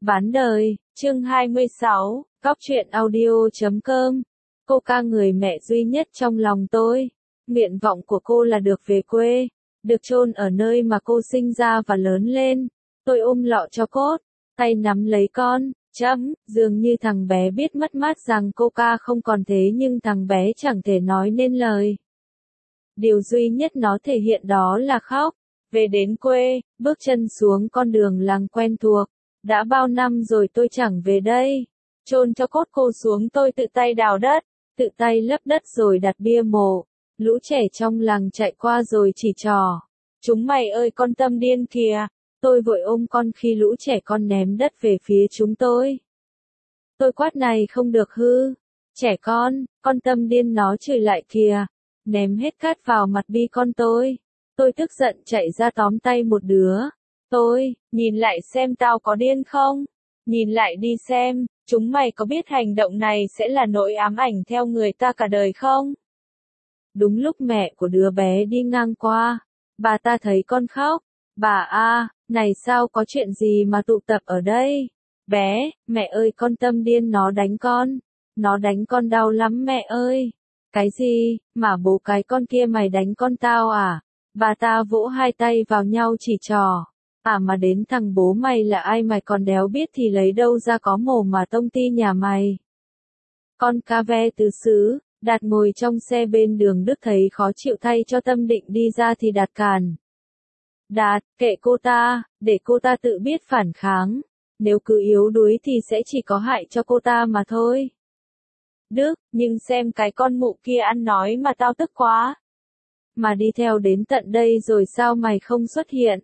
Bán đời, chương 26, Cóc truyện audio.com. Cô ca người mẹ duy nhất trong lòng tôi. Nguyện vọng của cô là được về quê, được chôn ở nơi mà cô sinh ra và lớn lên. Tôi ôm lọ cho cốt, tay nắm lấy con, dường như thằng bé biết mất mát rằng cô ca không còn thế nhưng thằng bé chẳng thể nói nên lời. Điều duy nhất nó thể hiện đó là khóc. Về đến quê, bước chân xuống con đường làng quen thuộc. Đã bao năm rồi tôi chẳng về đây. Chôn cho cốt cô xuống tôi tự tay đào đất, tự tay lấp đất rồi đặt bia mộ. Lũ trẻ trong làng chạy qua rồi chỉ trỏ. Chúng mày ơi con Tâm điên kìa. Tôi vội ôm con khi lũ trẻ con ném đất về phía chúng tôi. Tôi quát này không được hư. Trẻ con Tâm điên nó chửi lại kìa. Ném hết cát vào mặt bi con tôi. Tôi tức giận chạy ra tóm tay một đứa. Tôi, nhìn lại xem tao có điên không? Nhìn lại đi xem, chúng mày có biết hành động này sẽ là nỗi ám ảnh theo người ta cả đời không? Đúng lúc mẹ của đứa bé đi ngang qua, bà ta thấy con khóc. Bà này sao có chuyện gì mà tụ tập ở đây? Bé, mẹ ơi con Tâm điên nó đánh con. Nó đánh con đau lắm mẹ ơi. Cái gì, mà bố cái con kia mày đánh con tao à? Bà ta vỗ hai tay vào nhau chỉ trỏ. Mà đến thằng bố mày là ai mày còn đéo biết thì lấy đâu ra có mồm mà tông ti nhà mày. Con ca ve tứ xứ, Đạt ngồi trong xe bên đường Đức thấy khó chịu thay cho Tâm định đi ra thì Đạt cản. Đạt, kệ cô ta, để cô ta tự biết phản kháng. Nếu cứ yếu đuối thì sẽ chỉ có hại cho cô ta mà thôi. Đức, nhưng xem cái con mụ kia ăn nói mà tao tức quá. Mà đi theo đến tận đây rồi sao mày không xuất hiện?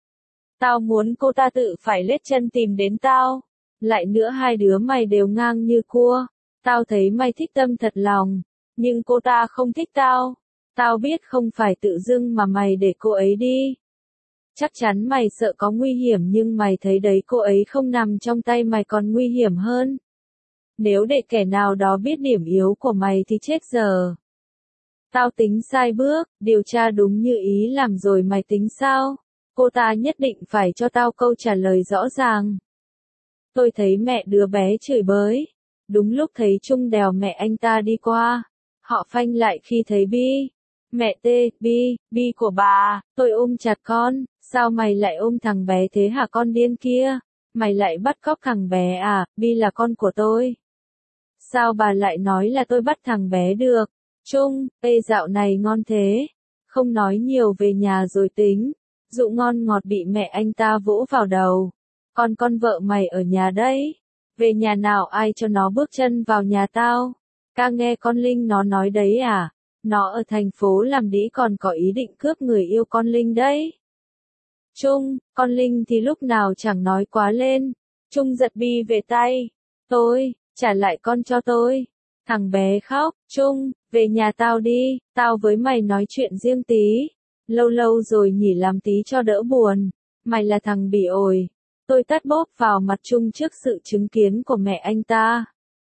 Tao muốn cô ta tự phải lết chân tìm đến tao. Lại nữa hai đứa mày đều ngang như cua. Tao thấy mày thích Tâm thật lòng. Nhưng cô ta không thích tao. Tao biết không phải tự dưng mà mày để cô ấy đi. Chắc chắn mày sợ có nguy hiểm nhưng mày thấy đấy cô ấy không nằm trong tay mày còn nguy hiểm hơn. Nếu để kẻ nào đó biết điểm yếu của mày thì chết giờ. Tao tính sai bước, điều tra đúng như ý làm rồi mày tính sao? Cô ta nhất định phải cho tao câu trả lời rõ ràng. Tôi thấy mẹ đứa bé chửi bới. Đúng lúc thấy Trung đèo mẹ anh ta đi qua. Họ phanh lại khi thấy Bi. Mẹ tê, Bi của bà, tôi ôm chặt con. Sao mày lại ôm thằng bé thế hả con điên kia? Mày lại bắt cóc thằng bé à? Bi là con của tôi. Sao bà lại nói là tôi bắt thằng bé được? Trung, dạo này ngon thế. Không nói nhiều về nhà rồi tính. Dụ ngon ngọt bị mẹ anh ta vỗ vào đầu. Con vợ mày ở nhà đấy. Về nhà nào ai cho nó bước chân vào nhà tao? Ca nghe con Linh nó nói đấy à? Nó ở thành phố làm đĩ còn có ý định cướp người yêu con Linh đấy. Trung, con Linh thì lúc nào chẳng nói quá lên. Trung giật Bi về tay. Tôi, trả lại con cho tôi. Thằng bé khóc. Trung, về nhà tao đi, tao với mày nói chuyện riêng tí. Lâu lâu rồi nhỉ làm tí cho đỡ buồn. Mày là thằng bỉ ổi. Tôi tát bóp vào mặt Trung trước sự chứng kiến của mẹ anh ta.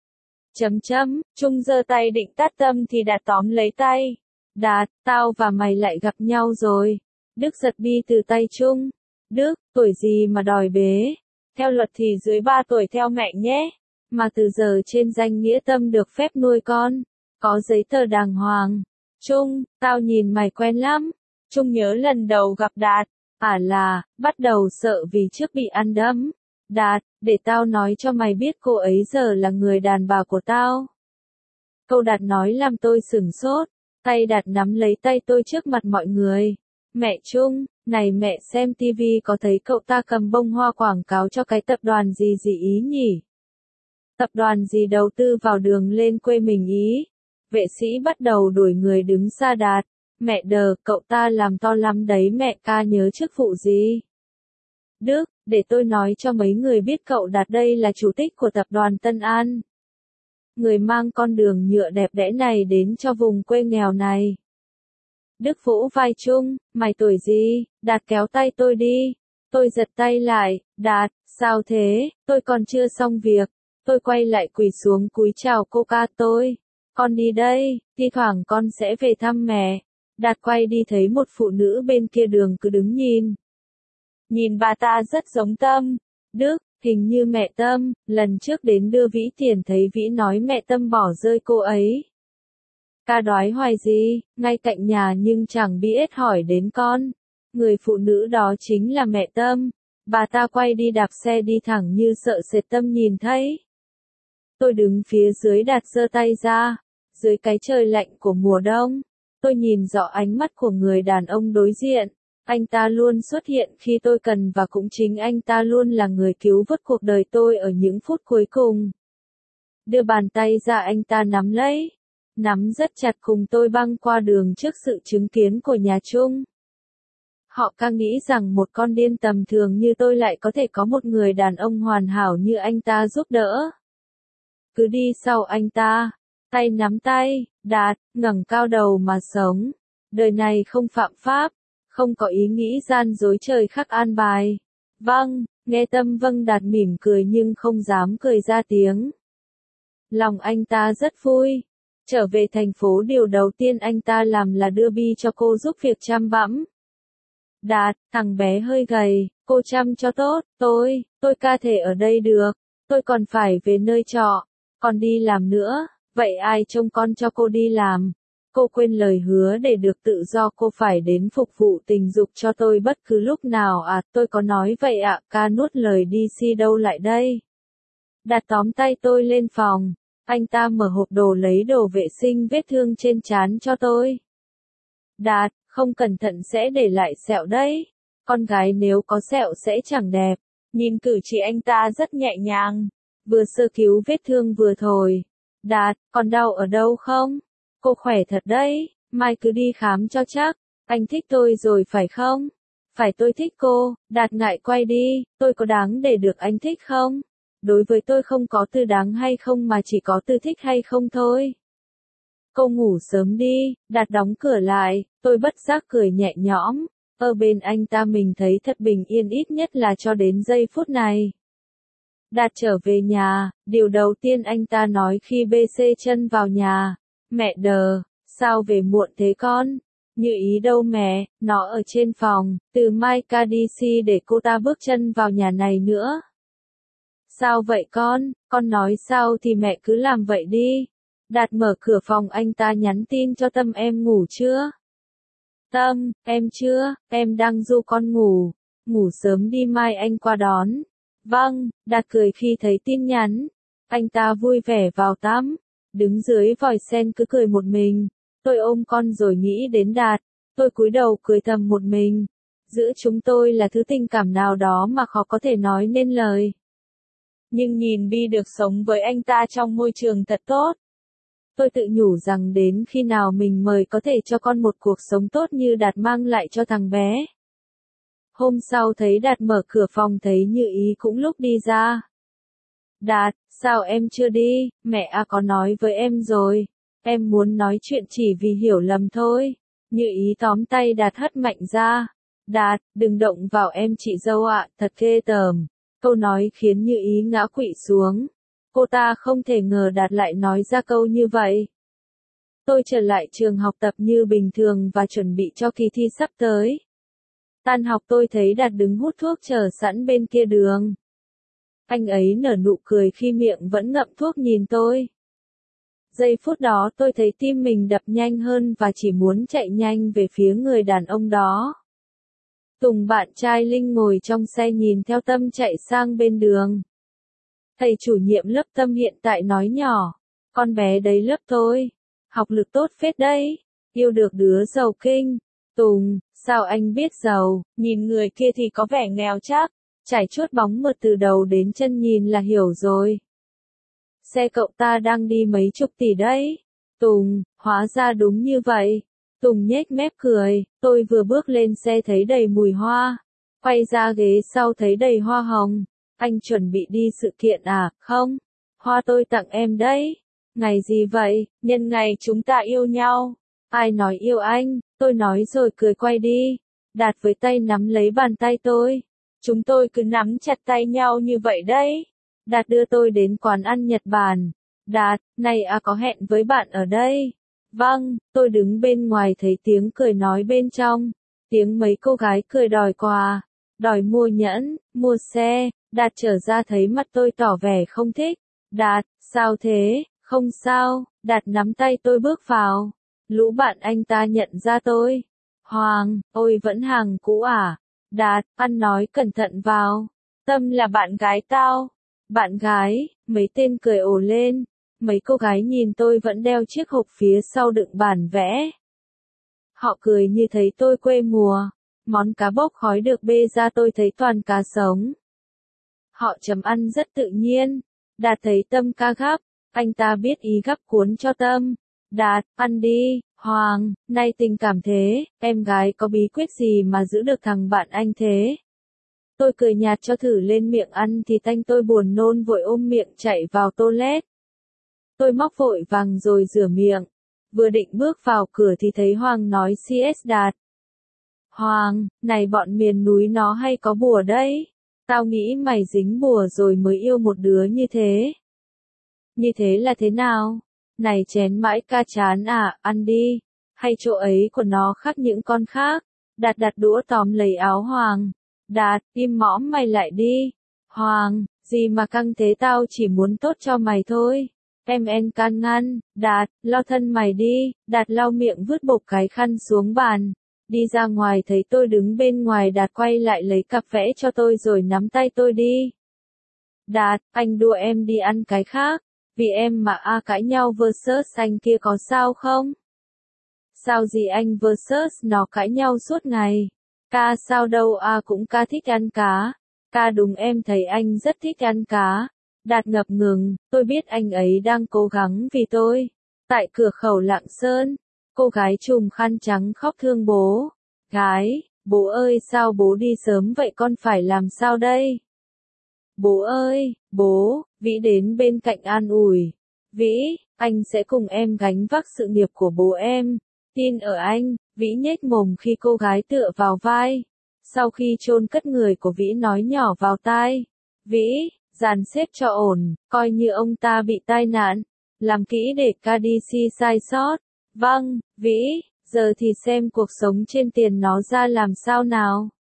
Trung giơ tay định tát Tâm thì Đạt tóm lấy tay. Đạt, tao và mày lại gặp nhau rồi. Đức giật Bi từ tay Trung. Đức, tuổi gì mà đòi bế? Theo luật thì dưới 3 tuổi theo mẹ nhé. Mà từ giờ trên danh nghĩa Tâm được phép nuôi con. Có giấy tờ đàng hoàng. Trung, tao nhìn mày quen lắm. Trung nhớ lần đầu gặp Đạt. Bắt đầu sợ vì trước bị ăn đấm. Đạt, để tao nói cho mày biết cô ấy giờ là người đàn bà của tao. Câu Đạt nói làm tôi sửng sốt. Tay Đạt nắm lấy tay tôi trước mặt mọi người. Mẹ Trung, này mẹ xem tivi có thấy cậu ta cầm bông hoa quảng cáo cho cái tập đoàn gì ý nhỉ? Tập đoàn gì đầu tư vào đường lên quê mình ý? Vệ sĩ bắt đầu đuổi người đứng xa Đạt. Mẹ đờ, cậu ta làm to lắm đấy mẹ ca nhớ chức vụ gì? Đức, để tôi nói cho mấy người biết cậu Đạt đây là chủ tịch của tập đoàn Tân An. Người mang con đường nhựa đẹp đẽ này đến cho vùng quê nghèo này. Đức vỗ vai Trung, mày tuổi gì? Đạt kéo tay tôi đi. Tôi giật tay lại, Đạt, sao thế? Tôi còn chưa xong việc. Tôi quay lại quỳ xuống cúi chào cô ca tôi. Con đi đây, thi thoảng con sẽ về thăm mẹ. Đạt quay đi thấy một phụ nữ bên kia đường cứ đứng nhìn. Nhìn bà ta rất giống Tâm. Đức, Hình như mẹ Tâm, lần trước đến đưa Vĩ tiền thấy Vĩ nói mẹ Tâm bỏ rơi cô ấy. Ca đoái hoài gì, ngay cạnh nhà nhưng chẳng biết hỏi đến con. Người phụ nữ đó chính là mẹ Tâm. Bà ta quay đi đạp xe đi thẳng như sợ sệt Tâm nhìn thấy. Tôi đứng phía dưới Đạt giơ tay ra. Dưới cái trời lạnh của mùa đông, tôi nhìn rõ ánh mắt của người đàn ông đối diện. Anh ta luôn xuất hiện khi tôi cần và cũng chính anh ta luôn là người cứu vớt cuộc đời tôi ở những phút cuối cùng. Đưa bàn tay ra anh ta nắm lấy. Nắm rất chặt cùng tôi băng qua đường trước sự chứng kiến của nhà Trung. Họ càng nghĩ rằng một con điên tầm thường như tôi lại có thể có một người đàn ông hoàn hảo như anh ta giúp đỡ. Cứ đi sau anh ta, tay nắm tay, Đạt, ngẩng cao đầu mà sống. Đời này không phạm pháp, không có ý nghĩ gian dối trời khắc an bài. Vâng, nghe Tâm vâng Đạt mỉm cười nhưng không dám cười ra tiếng. Lòng anh ta rất vui. Trở về thành phố điều đầu tiên anh ta làm là đưa Bi cho cô giúp việc chăm bẵm. Đạt, thằng bé hơi gầy, cô chăm cho tốt, tôi ca thể ở đây được, tôi còn phải về nơi trọ, còn đi làm nữa, vậy ai trông con cho cô đi làm? Cô quên lời hứa để được tự do, cô phải đến phục vụ tình dục cho tôi bất cứ lúc nào à, tôi có nói vậy ạ, ca nuốt lời đi si đâu lại đây. Đạt tóm tay tôi lên phòng, anh ta mở hộp đồ lấy đồ vệ sinh vết thương trên trán cho tôi. Đạt, không cẩn thận sẽ để lại sẹo đấy. Con gái nếu có sẹo sẽ chẳng đẹp. Nhìn cử chỉ anh ta rất nhẹ nhàng. Vừa sơ cứu vết thương vừa thổi. Đạt, còn đau ở đâu không? Cô khỏe thật đấy, mai cứ đi khám cho chắc. Anh thích tôi rồi phải không? Phải, tôi thích cô. Đạt ngại quay đi, tôi có đáng để được anh thích không? Đối với tôi không có từ đáng hay không mà chỉ có từ thích hay không thôi. Cô ngủ sớm đi, Đạt đóng cửa lại, tôi bất giác cười nhẹ nhõm. Ở bên anh ta mình thấy thật bình yên, ít nhất là cho đến giây phút này. Đạt trở về nhà, điều đầu tiên anh ta nói khi bê xê chân vào nhà. Mẹ đờ, sao về muộn thế con? Như ý đâu mẹ, nó ở trên phòng, từ mai ca đi si để cô ta bước chân vào nhà này nữa. Sao vậy con nói sao thì mẹ cứ làm vậy đi. Đạt mở cửa phòng anh ta nhắn tin cho Tâm, em ngủ chưa? Tâm, em chưa, em đang du con ngủ. Ngủ sớm đi mai anh qua đón. Vâng, Đạt cười khi thấy tin nhắn. Anh ta vui vẻ vào tắm. Đứng dưới vòi sen cứ cười một mình. Tôi ôm con rồi nghĩ đến Đạt. Tôi cúi đầu cười thầm một mình. Giữa chúng tôi là thứ tình cảm nào đó mà khó có thể nói nên lời. Nhưng nhìn Bi được sống với anh ta trong môi trường thật tốt. Tôi tự nhủ rằng đến khi nào mình mới có thể cho con một cuộc sống tốt như Đạt mang lại cho thằng bé. Hôm sau thấy Đạt mở cửa phòng thấy Như Ý cũng lúc đi ra. Đạt, sao em chưa đi, mẹ có nói với em rồi. Em muốn nói chuyện chỉ vì hiểu lầm thôi. Như Ý tóm tay Đạt hất mạnh ra. Đạt, đừng động vào em chị dâu ạ, thật ghê tởm. Câu nói khiến Như Ý ngã quỵ xuống. Cô ta không thể ngờ Đạt lại nói ra câu như vậy. Tôi trở lại trường học tập như bình thường và chuẩn bị cho kỳ thi sắp tới. Tan học tôi thấy Đạt đứng hút thuốc chờ sẵn bên kia đường. Anh ấy nở nụ cười khi miệng vẫn ngậm thuốc nhìn tôi. Giây phút đó tôi thấy tim mình đập nhanh hơn và chỉ muốn chạy nhanh về phía người đàn ông đó. Tùng bạn trai Linh ngồi trong xe nhìn theo Tâm chạy sang bên đường. Thầy chủ nhiệm lớp Tâm hiện tại nói nhỏ, con bé đấy lớp tôi, học lực tốt phết đấy, yêu được đứa giàu kinh. Tùng, sao anh biết giàu, nhìn người kia thì có vẻ nghèo chắc, trải chuốt bóng mượt từ đầu đến chân nhìn là hiểu rồi. Xe cậu ta đang đi mấy chục tỷ đấy. Tùng, hóa ra đúng như vậy. Tùng nhếch mép cười, tôi vừa bước lên xe thấy đầy mùi hoa, quay ra ghế sau thấy đầy hoa hồng. Anh chuẩn bị đi sự kiện à? Không, hoa tôi tặng em đấy. Ngày gì vậy? Nhân ngày chúng ta yêu nhau. Ai nói yêu anh? Tôi nói rồi cười quay đi. Đạt với tay nắm lấy bàn tay tôi. Chúng tôi cứ nắm chặt tay nhau như vậy đấy. Đạt đưa tôi đến quán ăn Nhật Bản. Đạt, này có hẹn với bạn ở đây. Vâng, tôi đứng bên ngoài thấy tiếng cười nói bên trong. Tiếng mấy cô gái cười đòi quà, đòi mua nhẫn, mua xe, Đạt trở ra thấy mặt tôi tỏ vẻ không thích. Đạt, sao thế, không sao, Đạt nắm tay tôi bước vào. Lũ bạn anh ta nhận ra tôi. Hoàng, ôi vẫn hàng cũ à? Đạt, ăn nói cẩn thận vào. Tâm là bạn gái tao. Bạn gái, mấy tên cười ồ lên. Mấy cô gái nhìn tôi vẫn đeo chiếc hộp phía sau đựng bản vẽ. Họ cười như thấy tôi quê mùa. Món cá bốc khói được bê ra tôi thấy toàn cá sống. Họ chấm ăn rất tự nhiên. Đạt thấy Tâm ca gắp. Anh ta biết ý gắp cuốn cho Tâm. Đạt, ăn đi, Hoàng, nay tình cảm thế, em gái có bí quyết gì mà giữ được thằng bạn anh thế? Tôi cười nhạt cho thử lên miệng ăn thì tanh tôi buồn nôn vội ôm miệng chạy vào toilet. Tôi móc vội vàng rồi rửa miệng. Vừa định bước vào cửa thì thấy Hoàng nói CS Đạt. Hoàng, này bọn miền núi nó hay có bùa đấy. Tao nghĩ mày dính bùa rồi mới yêu một đứa như thế. Như thế là thế nào? Này chén mãi ca chán à, ăn đi. Hay chỗ ấy của nó khác những con khác. Đạt đặt đũa tóm lấy áo Hoàng. Đạt, im mõm mày lại đi. Hoàng, gì mà căng thế, tao chỉ muốn tốt cho mày thôi. Em en can ngăn. Đạt, lau thân mày đi. Đạt lau miệng vứt bộc cái khăn xuống bàn. Đi ra ngoài thấy tôi đứng bên ngoài, Đạt quay lại lấy cặp vẽ cho tôi rồi nắm tay tôi đi. Đạt, anh đua em đi ăn cái khác. Vì em mà cãi nhau versus anh kia có sao không? Sao gì anh versus nó cãi nhau suốt ngày? Ca sao đâu, cũng ca thích ăn cá. Ca đúng, em thấy anh rất thích ăn cá. Đạt ngập ngừng, tôi biết anh ấy đang cố gắng vì tôi. Tại cửa khẩu Lạng Sơn, cô gái trùm khăn trắng khóc thương bố. Gái, bố ơi sao bố đi sớm vậy, con phải làm sao đây? Bố ơi, bố, Vĩ đến bên cạnh an ủi. Vĩ, anh sẽ cùng em gánh vác sự nghiệp của bố em. Tin ở anh. Vĩ nhếch mồm khi cô gái tựa vào vai. Sau khi chôn cất người của Vĩ nói nhỏ vào tai. Vĩ, dàn xếp cho ổn, coi như ông ta bị tai nạn. Làm kỹ để KDC sai sót. Vâng, Vĩ, giờ thì xem cuộc sống trên tiền nó ra làm sao nào.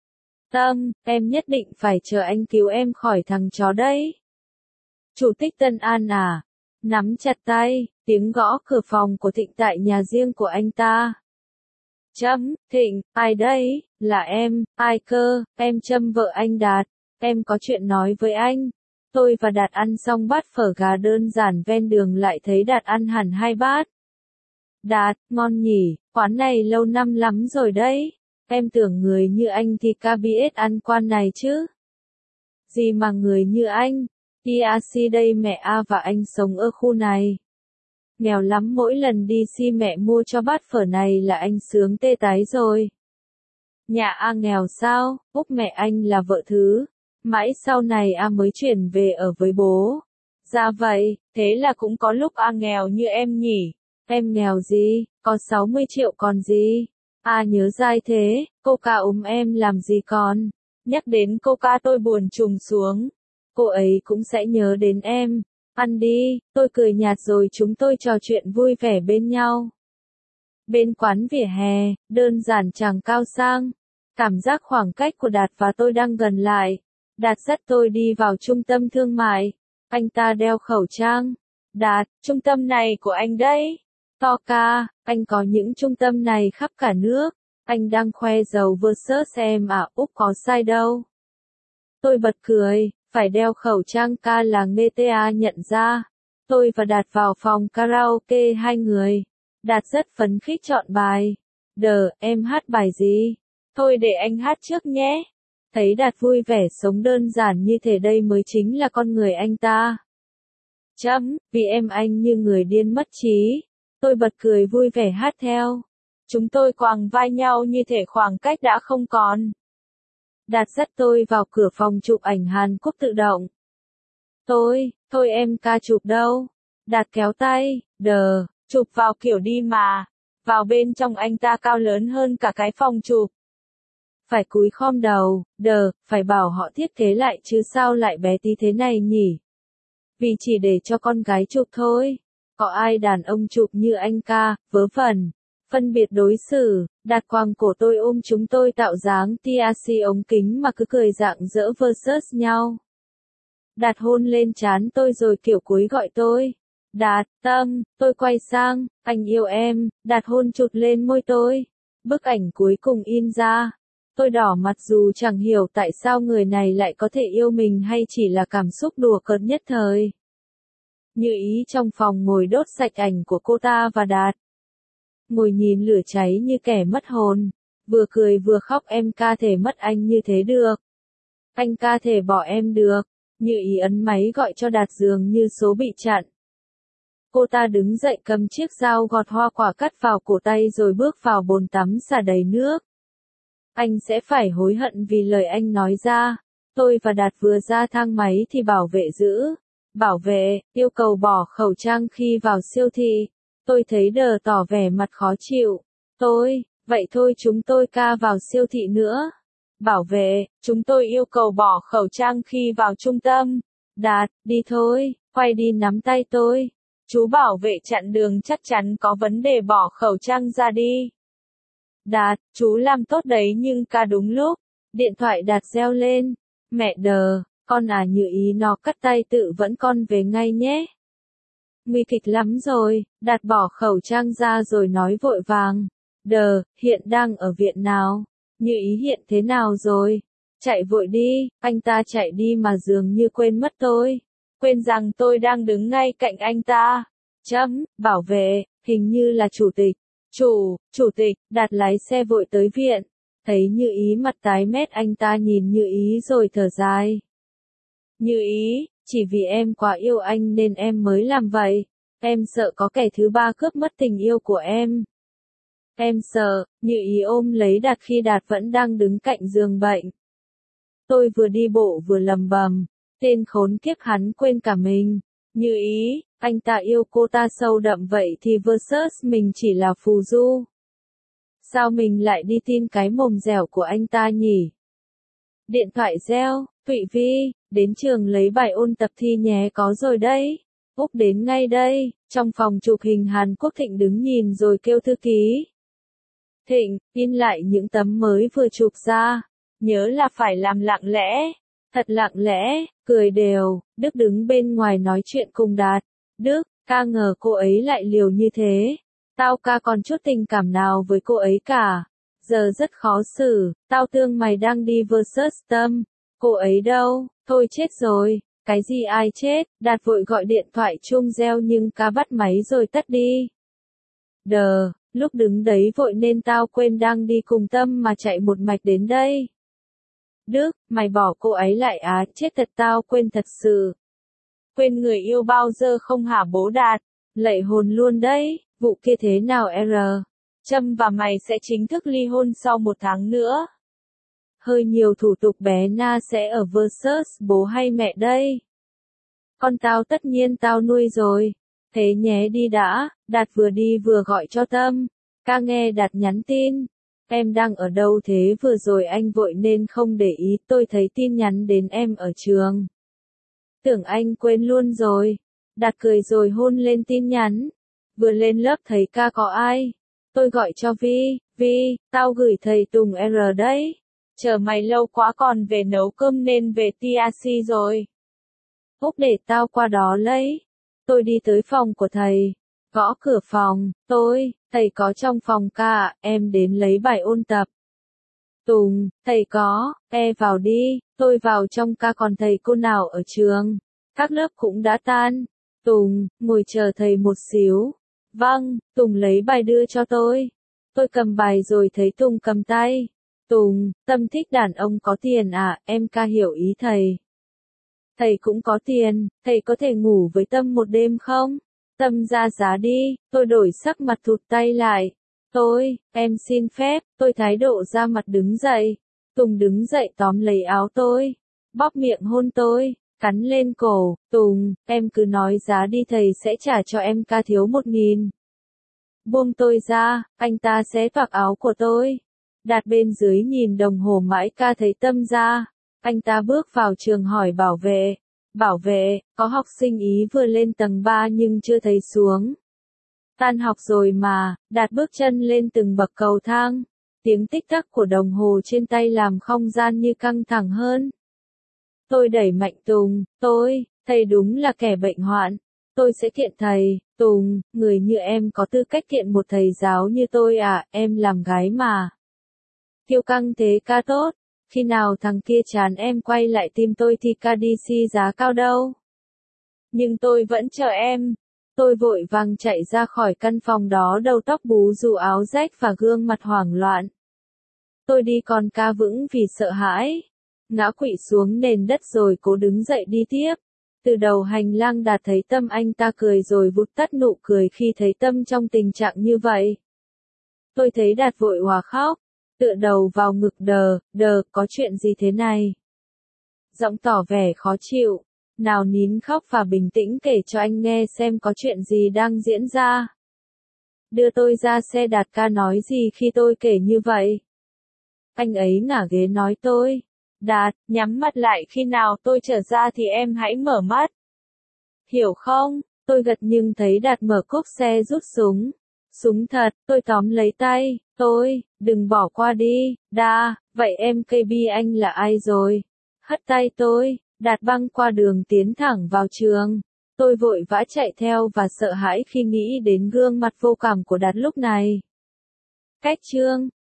Tâm, em nhất định phải chờ anh cứu em khỏi thằng chó đấy. Chủ tịch Tân An à? Nắm chặt tay, tiếng gõ cửa phòng của Thịnh tại nhà riêng của anh ta. Thịnh, ai đấy? Là em, ai cơ? Em Trâm, vợ anh Đạt. Em có chuyện nói với anh. Tôi và Đạt ăn xong bát phở gà đơn giản ven đường lại thấy Đạt ăn hẳn 2 bát. Đạt, ngon nhỉ, quán này lâu năm lắm rồi đấy. Em tưởng người như anh thì KBS ăn quan này chứ. Gì mà người như anh? TRC đây mẹ và anh sống ở khu này. Nghèo lắm, mỗi lần đi mẹ mua cho bát phở này là anh sướng tê tái rồi. Nhà nghèo sao? Úc mẹ anh là vợ thứ. Mãi sau này mới chuyển về ở với bố. Dạ vậy, thế là cũng có lúc nghèo như em nhỉ? Em nghèo gì? Có 60 triệu còn gì? Nhớ dai thế, cô ca em làm gì còn? Nhắc đến cô ca tôi buồn trùng xuống. Cô ấy cũng sẽ nhớ đến em. Ăn đi, tôi cười nhạt rồi chúng tôi trò chuyện vui vẻ bên nhau. Bên quán vỉa hè, đơn giản chẳng cao sang. Cảm giác khoảng cách của Đạt và tôi đang gần lại. Đạt dắt tôi đi vào trung tâm thương mại. Anh ta đeo khẩu trang. Đạt, trung tâm này của anh đấy. To ca, anh có những trung tâm này khắp cả nước. Anh đang khoe giàu versus em Úc có sai đâu. Tôi bật cười, phải đeo khẩu trang ca là GTA nhận ra. Tôi và Đạt vào phòng karaoke 2 người. Đạt rất phấn khích chọn bài. Em hát bài gì? Thôi để anh hát trước nhé. Thấy Đạt vui vẻ sống đơn giản như thế, đây mới chính là con người anh ta. Vì em anh như người điên mất trí. Tôi bật cười vui vẻ hát theo. Chúng tôi quàng vai nhau như thể khoảng cách đã không còn. Đạt dắt tôi vào cửa phòng chụp ảnh Hàn Quốc tự động. Thôi em ca chụp đâu. Đạt kéo tay, chụp vào kiểu đi mà. Vào bên trong anh ta cao lớn hơn cả cái phòng chụp. Phải cúi khom đầu, phải bảo họ thiết kế lại chứ sao lại bé tí thế này nhỉ? Vì chỉ để cho con gái chụp thôi. Có ai đàn ông chụp như anh ca, vớ vẩn. Phân biệt đối xử, Đạt quàng cổ tôi ôm chúng tôi tạo dáng TRC ống kính mà cứ cười rạng rỡ versus nhau. Đạt hôn lên trán tôi rồi kiểu cúi gọi tôi. Đạt, Tâm, tôi quay sang, anh yêu em, Đạt hôn chụt lên môi tôi. Bức ảnh cuối cùng in ra. Tôi đỏ mặt dù chẳng hiểu tại sao người này lại có thể yêu mình hay chỉ là cảm xúc đùa cợt nhất thời. Như ý trong phòng ngồi đốt sạch ảnh của cô ta và Đạt. Ngồi nhìn lửa cháy như kẻ mất hồn. Vừa cười vừa khóc em ca thể mất anh như thế được. Anh ca thể bỏ em được. Như ý ấn máy gọi cho Đạt dường như số bị chặn. Cô ta đứng dậy cầm chiếc dao gọt hoa quả cắt vào cổ tay rồi bước vào bồn tắm xả đầy nước. Anh sẽ phải hối hận vì lời anh nói ra. Tôi và Đạt vừa ra thang máy thì bảo vệ giữ. Bảo vệ, yêu cầu bỏ khẩu trang khi vào siêu thị. Tôi thấy Đờ tỏ vẻ mặt khó chịu. Vậy thôi chúng tôi ca vào siêu thị nữa. Bảo vệ, chúng tôi yêu cầu bỏ khẩu trang khi vào trung tâm. Đạt, đi thôi, quay đi nắm tay tôi. Chú bảo vệ chặn đường chắc chắn có vấn đề bỏ khẩu trang ra đi. Đạt, chú làm tốt đấy nhưng ca đúng lúc. Điện thoại Đạt reo lên. Mẹ Đờ, con à Như ý nó cắt tay tự vẫn con về ngay nhé. Nguy kịch lắm rồi, Đạt bỏ khẩu trang ra rồi nói vội vàng. Đờ, hiện đang ở viện nào? Như ý hiện thế nào rồi? Chạy vội đi, anh ta chạy đi mà dường như quên mất tôi. Quên rằng tôi đang đứng ngay cạnh anh ta. Bảo vệ, hình như là chủ tịch. Chủ tịch, Đạt lái xe vội tới viện. Thấy Như ý mặt tái mét anh ta nhìn Như ý rồi thở dài. Như ý, chỉ vì em quá yêu anh nên em mới làm vậy. Em sợ có kẻ thứ ba cướp mất tình yêu của em. Em sợ, Như ý ôm lấy Đạt khi Đạt vẫn đang đứng cạnh giường bệnh. Tôi vừa đi bộ vừa lầm bầm. Tên khốn kiếp hắn quên cả mình. Như ý, anh ta yêu cô ta sâu đậm vậy thì versus mình chỉ là phù du. Sao mình lại đi tin cái mồm dẻo của anh ta nhỉ? Điện thoại reo, Thụy Vi, đến trường lấy bài ôn tập thi nhé có rồi đấy. Úc đến ngay đây, trong phòng chụp hình Hàn Quốc Thịnh đứng nhìn rồi kêu thư ký. Thịnh, in lại những tấm mới vừa chụp ra. Nhớ là phải làm lặng lẽ. Thật lặng lẽ, cười đều, Đức đứng bên ngoài nói chuyện cùng Đạt. Đức, ca ngờ cô ấy lại liều như thế. Tao ca còn chút tình cảm nào với cô ấy cả. Giờ rất khó xử, tao thương mày đang đi versus Tâm. Cô ấy đâu, thôi chết rồi. Cái gì ai chết, Đạt vội gọi điện thoại chuông reo nhưng ca bắt máy rồi tắt đi. Đờ, lúc đứng đấy vội nên tao quên đang đi cùng Tâm mà chạy một mạch đến đây. Đức, mày bỏ cô ấy lại á, chết thật tao quên thật sự. Quên người yêu bao giờ không hả bố Đạt? Lạy hồn luôn đấy, vụ kia thế nào R? Trâm và mày sẽ chính thức ly hôn sau 1 tháng nữa. Hơi nhiều thủ tục bé Na sẽ ở versus bố hay mẹ đây? Con tao tất nhiên tao nuôi rồi. Thế nhé đi đã, Đạt vừa đi vừa gọi cho Tâm. Ca nghe Đạt nhắn tin. Em đang ở đâu thế vừa rồi anh vội nên không để ý tôi thấy tin nhắn đến em ở trường. Tưởng anh quên luôn rồi. Đạt cười rồi hôn lên tin nhắn. Vừa lên lớp thấy ca có ai. Tôi gọi cho Vi, tao gửi thầy Tùng R đấy. Chờ mày lâu quá còn về nấu cơm nên về TRC rồi. Úc để tao qua đó lấy. Tôi đi tới phòng của thầy. Gõ cửa phòng, thầy có trong phòng ca, em đến lấy bài ôn tập. Tùng, thầy có, vào đi, tôi vào trong ca còn thầy cô nào ở trường. Các lớp cũng đã tan. Tùng, ngồi chờ thầy một xíu. Vâng, Tùng lấy bài đưa cho tôi. Tôi cầm bài rồi thấy Tùng cầm tay. Tùng, Tâm thích đàn ông có tiền à, em ca hiểu ý thầy. Thầy cũng có tiền, thầy có thể ngủ với Tâm một đêm không? Tâm ra giá đi, tôi đổi sắc mặt thụt tay lại. Em xin phép, tôi thái độ ra mặt đứng dậy. Tùng đứng dậy tóm lấy áo tôi. Bóp miệng hôn tôi, cắn lên cổ. Tùng, em cứ nói giá đi thầy sẽ trả cho em ca thiếu 1.000. Buông tôi ra, anh ta xé toạc áo của tôi. Đạt bên dưới nhìn đồng hồ mãi ca thấy Tâm ra. Anh ta bước vào trường hỏi bảo vệ. Bảo vệ, có học sinh ý vừa lên tầng 3 nhưng chưa thấy xuống. Tan học rồi mà, Đạt bước chân lên từng bậc cầu thang. Tiếng tích tắc của đồng hồ trên tay làm không gian như căng thẳng hơn. Tôi đẩy mạnh Tùng, thầy đúng là kẻ bệnh hoạn. Tôi sẽ kiện thầy, Tùng, người như em có tư cách kiện một thầy giáo như tôi à, em làm gái mà. Kiêu căng thế ca tốt, khi nào thằng kia chán em quay lại tìm tôi thì ca đi si giá cao đâu. Nhưng tôi vẫn chờ em. Tôi vội vàng chạy ra khỏi căn phòng đó, đầu tóc bù rủ, áo rách và gương mặt hoảng loạn. Tôi đi còn ca vững vì sợ hãi. Ngã quỵ xuống nền đất rồi cố đứng dậy đi tiếp. Từ đầu hành lang Đạt thấy Tâm, anh ta cười rồi vụt tắt nụ cười khi thấy Tâm trong tình trạng như vậy. Tôi thấy Đạt vội òa khóc, tựa đầu vào ngực đờ, có chuyện gì thế này? Giọng tỏ vẻ khó chịu, nào nín khóc và bình tĩnh kể cho anh nghe xem có chuyện gì đang diễn ra. Đưa tôi ra xe. Đạt ca nói gì khi tôi kể như vậy? Anh ấy ngả ghế nói tôi. Đạt, nhắm mắt lại, khi nào tôi trở ra thì em hãy mở mắt. Hiểu không? Tôi gật nhưng thấy Đạt mở cốp xe rút súng. Súng thật, tôi tóm lấy tay. Đừng bỏ qua đi, vậy em KB anh là ai rồi? Hất tay tôi, Đạt băng qua đường tiến thẳng vào trường. Tôi vội vã chạy theo và sợ hãi khi nghĩ đến gương mặt vô cảm của Đạt lúc này. Cách chương